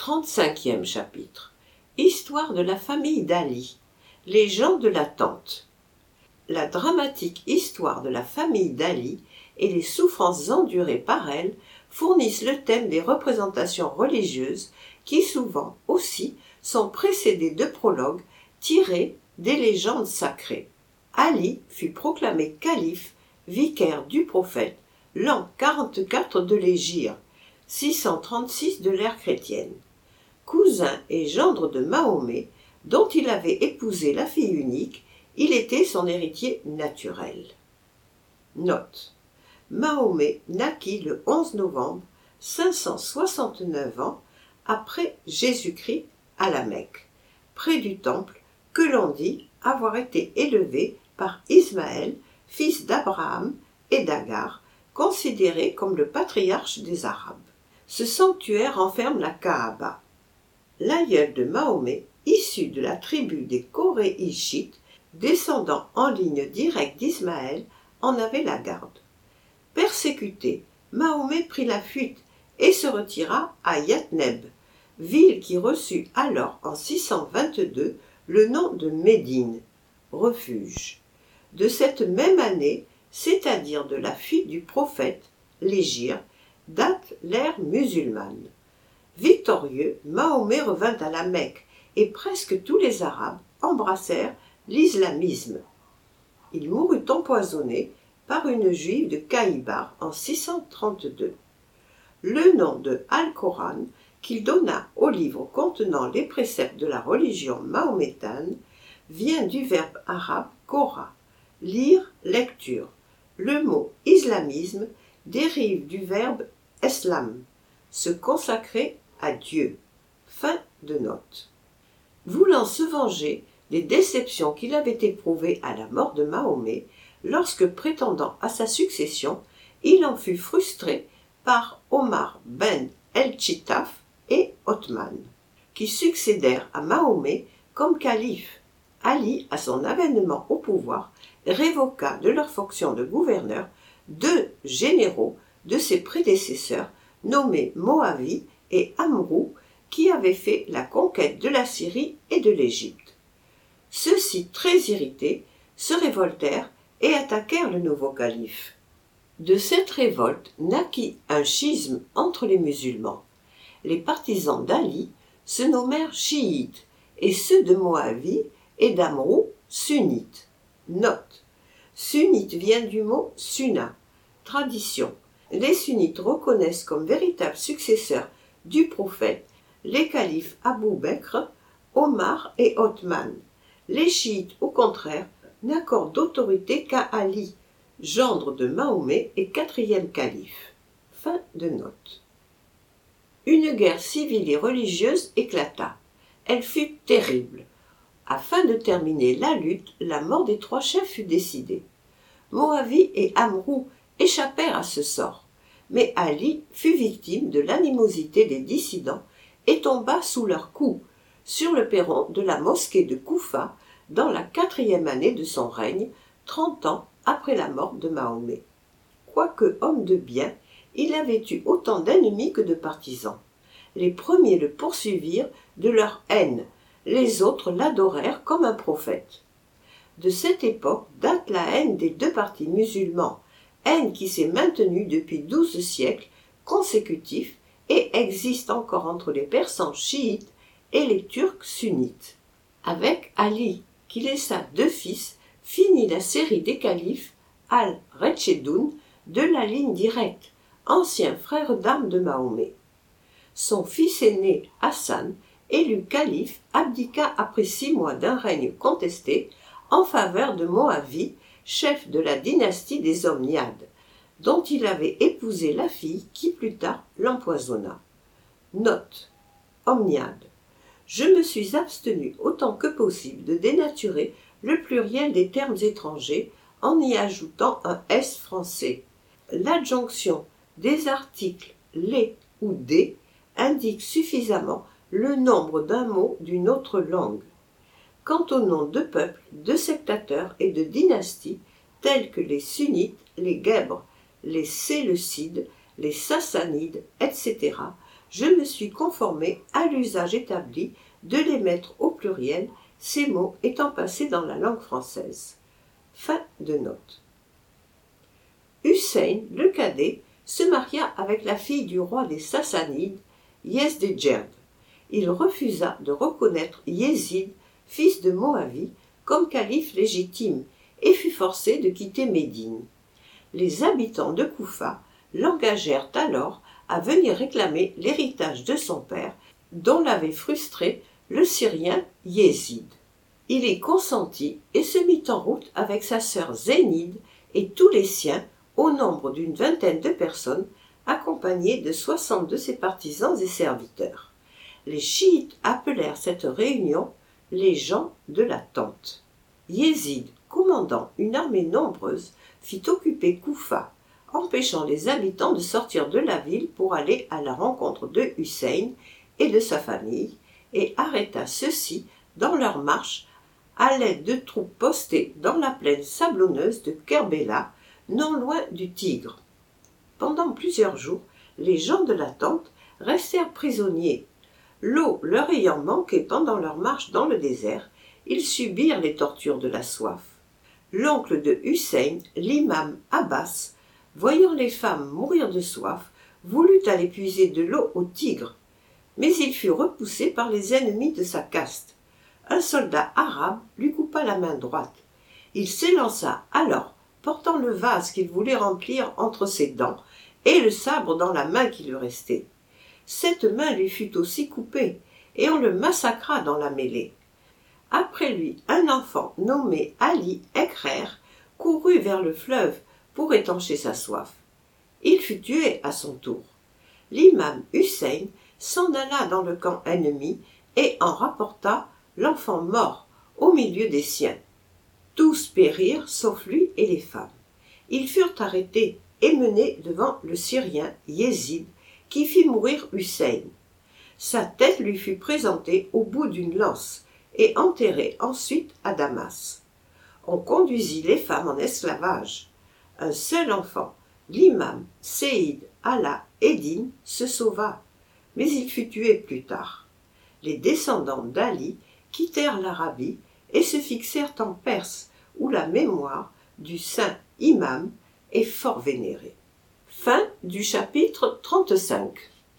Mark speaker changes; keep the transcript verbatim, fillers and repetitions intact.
Speaker 1: trente-cinquième chapitre. Histoire de la famille d'Ali. Les gens de la tente. La dramatique histoire de la famille d'Ali et les souffrances endurées par elle fournissent le thème des représentations religieuses qui souvent aussi sont précédées de prologues tirés des légendes sacrées. Ali fut proclamé calife, vicaire du prophète, l'an quarante-quatre de l'Hégire, six cent trente-six de l'ère chrétienne. Cousin et gendre de Mahomet, dont il avait épousé la fille unique, il était son héritier naturel. Note. Mahomet naquit le onze novembre cinq cent soixante-neuf ans après Jésus-Christ à la Mecque, près du temple que l'on dit avoir été élevé par Ismaël, fils d'Abraham et d'Agar, considéré comme le patriarche des Arabes. Ce sanctuaire renferme la Kaaba. L'aïeul de Mahomet, issu de la tribu des Coréishites, descendant en ligne directe d'Ismaël, en avait la garde. Persécuté, Mahomet prit la fuite et se retira à Yathneb, ville qui reçut alors en six cent vingt-deux le nom de Médine, refuge. De cette même année, c'est-à-dire de la fuite du prophète, l'Hégire, date l'ère musulmane. Victorieux, Mahomet revint à la Mecque et presque tous les Arabes embrassèrent l'islamisme. Il mourut empoisonné par une juive de Kaïbar en six cent trente-deux. Le nom de Al-Coran qu'il donna au livre contenant les préceptes de la religion mahométane vient du verbe arabe Korah, lire, lecture. Le mot islamisme dérive du verbe eslam, se consacrer à Dieu. Fin de note. Voulant se venger des déceptions qu'il avait éprouvées à la mort de Mahomet, lorsque prétendant à sa succession, il en fut frustré par Omar ben el-Chittaf et Othman, qui succédèrent à Mahomet comme calife. Ali, à son avènement au pouvoir, révoqua de leur fonction de gouverneur deux généraux de ses prédécesseurs nommés Moavi et Amrou, qui avaient fait la conquête de la Syrie et de l'Égypte. Ceux-ci, très irrités, se révoltèrent et attaquèrent le nouveau calife. De cette révolte naquit un schisme entre les musulmans. Les partisans d'Ali se nommèrent chiites et ceux de Moavi et d'Amrou sunnites. Note. Sunnite vient du mot sunna, tradition. Les sunnites reconnaissent comme véritables successeurs du prophète les califes Abou Bekr, Omar et Othman. Les chiites, au contraire, n'accordent d'autorité qu'à Ali, gendre de Mahomet et quatrième calife. Fin de note. Une guerre civile et religieuse éclata. Elle fut terrible. Afin de terminer la lutte, la mort des trois chefs fut décidée. Moavi et Amrou échappèrent à ce sort, mais Ali fut victime de l'animosité des dissidents et tomba sous leurs coups, sur le perron de la mosquée de Koufa, dans la quatrième année de son règne, trente ans après la mort de Mahomet. Quoique homme de bien, il avait eu autant d'ennemis que de partisans. Les premiers le poursuivirent de leur haine, les autres l'adorèrent comme un prophète. De cette époque date la haine des deux partis musulmans, haine qui s'est maintenue depuis douze siècles consécutifs et existe encore entre les persans chiites et les turcs sunnites. Avec Ali, qui laissa deux fils, finit la série des califes al-Rachidun de la ligne directe, ancien frère d'armes de Mahomet. Son fils aîné Hassan, élu calife, abdiqua après six mois d'un règne contesté en faveur de Moavi, chef de la dynastie des Omniades, dont il avait épousé la fille qui plus tard l'empoisonna. Note. Omniade. Je me suis abstenu autant que possible de dénaturer le pluriel des termes étrangers en y ajoutant un S français. L'adjonction des articles les ou des indique suffisamment le nombre d'un mot d'une autre langue. Quant aux noms de peuples, de sectateurs et de dynasties, tels que les Sunnites, les Guèbres, les Séleucides, les Sassanides, et cetera, je me suis conformé à l'usage établi de les mettre au pluriel, ces mots étant passés dans la langue française. Fin de note. Hussein, le cadet, se maria avec la fille du roi des Sassanides, Yezdejerd. Il refusa de reconnaître Yézid, fils de Moavi, comme calife légitime et fut forcé de quitter Médine. Les habitants de Koufa l'engagèrent alors à venir réclamer l'héritage de son père, dont l'avait frustré le Syrien Yézid. Il y consentit et se mit en route avec sa sœur Zénide et tous les siens, au nombre d'une vingtaine de personnes, accompagnés de soixante de ses partisans et serviteurs. Les chiites appelèrent cette réunion les gens de la tente. Yézid, commandant une armée nombreuse, fit occuper Koufa, empêchant les habitants de sortir de la ville pour aller à la rencontre de Hussein et de sa famille, et arrêta ceux-ci dans leur marche à l'aide de troupes postées dans la plaine sablonneuse de Kerbela, non loin du Tigre. Pendant plusieurs jours, les gens de la tente restèrent prisonniers. L'eau leur ayant manqué pendant leur marche dans le désert, ils subirent les tortures de la soif. L'oncle de Hussein, l'imam Abbas, voyant les femmes mourir de soif, voulut aller puiser de l'eau au Tigre, mais il fut repoussé par les ennemis de sa caste. Un soldat arabe lui coupa la main droite. Il s'élança alors, portant le vase qu'il voulait remplir entre ses dents et le sabre dans la main qui lui restait. Cette main lui fut aussi coupée, et on le massacra dans la mêlée. Après lui, un enfant nommé Ali Ekrer courut vers le fleuve pour étancher sa soif. Il fut tué à son tour. L'imam Hussein s'en alla dans le camp ennemi et en rapporta l'enfant mort au milieu des siens. Tous périrent, sauf lui et les femmes. Ils furent arrêtés et menés devant le Syrien Yézid, qui fit mourir Hussein. Sa tête lui fut présentée au bout d'une lance et enterrée ensuite à Damas. On conduisit les femmes en esclavage. Un seul enfant, l'imam Seyd Ala Eddin, se sauva, mais il fut tué plus tard. Les descendants d'Ali quittèrent l'Arabie et se fixèrent en Perse, où la mémoire du saint imam est fort vénérée. Fin du chapitre trente-cinq.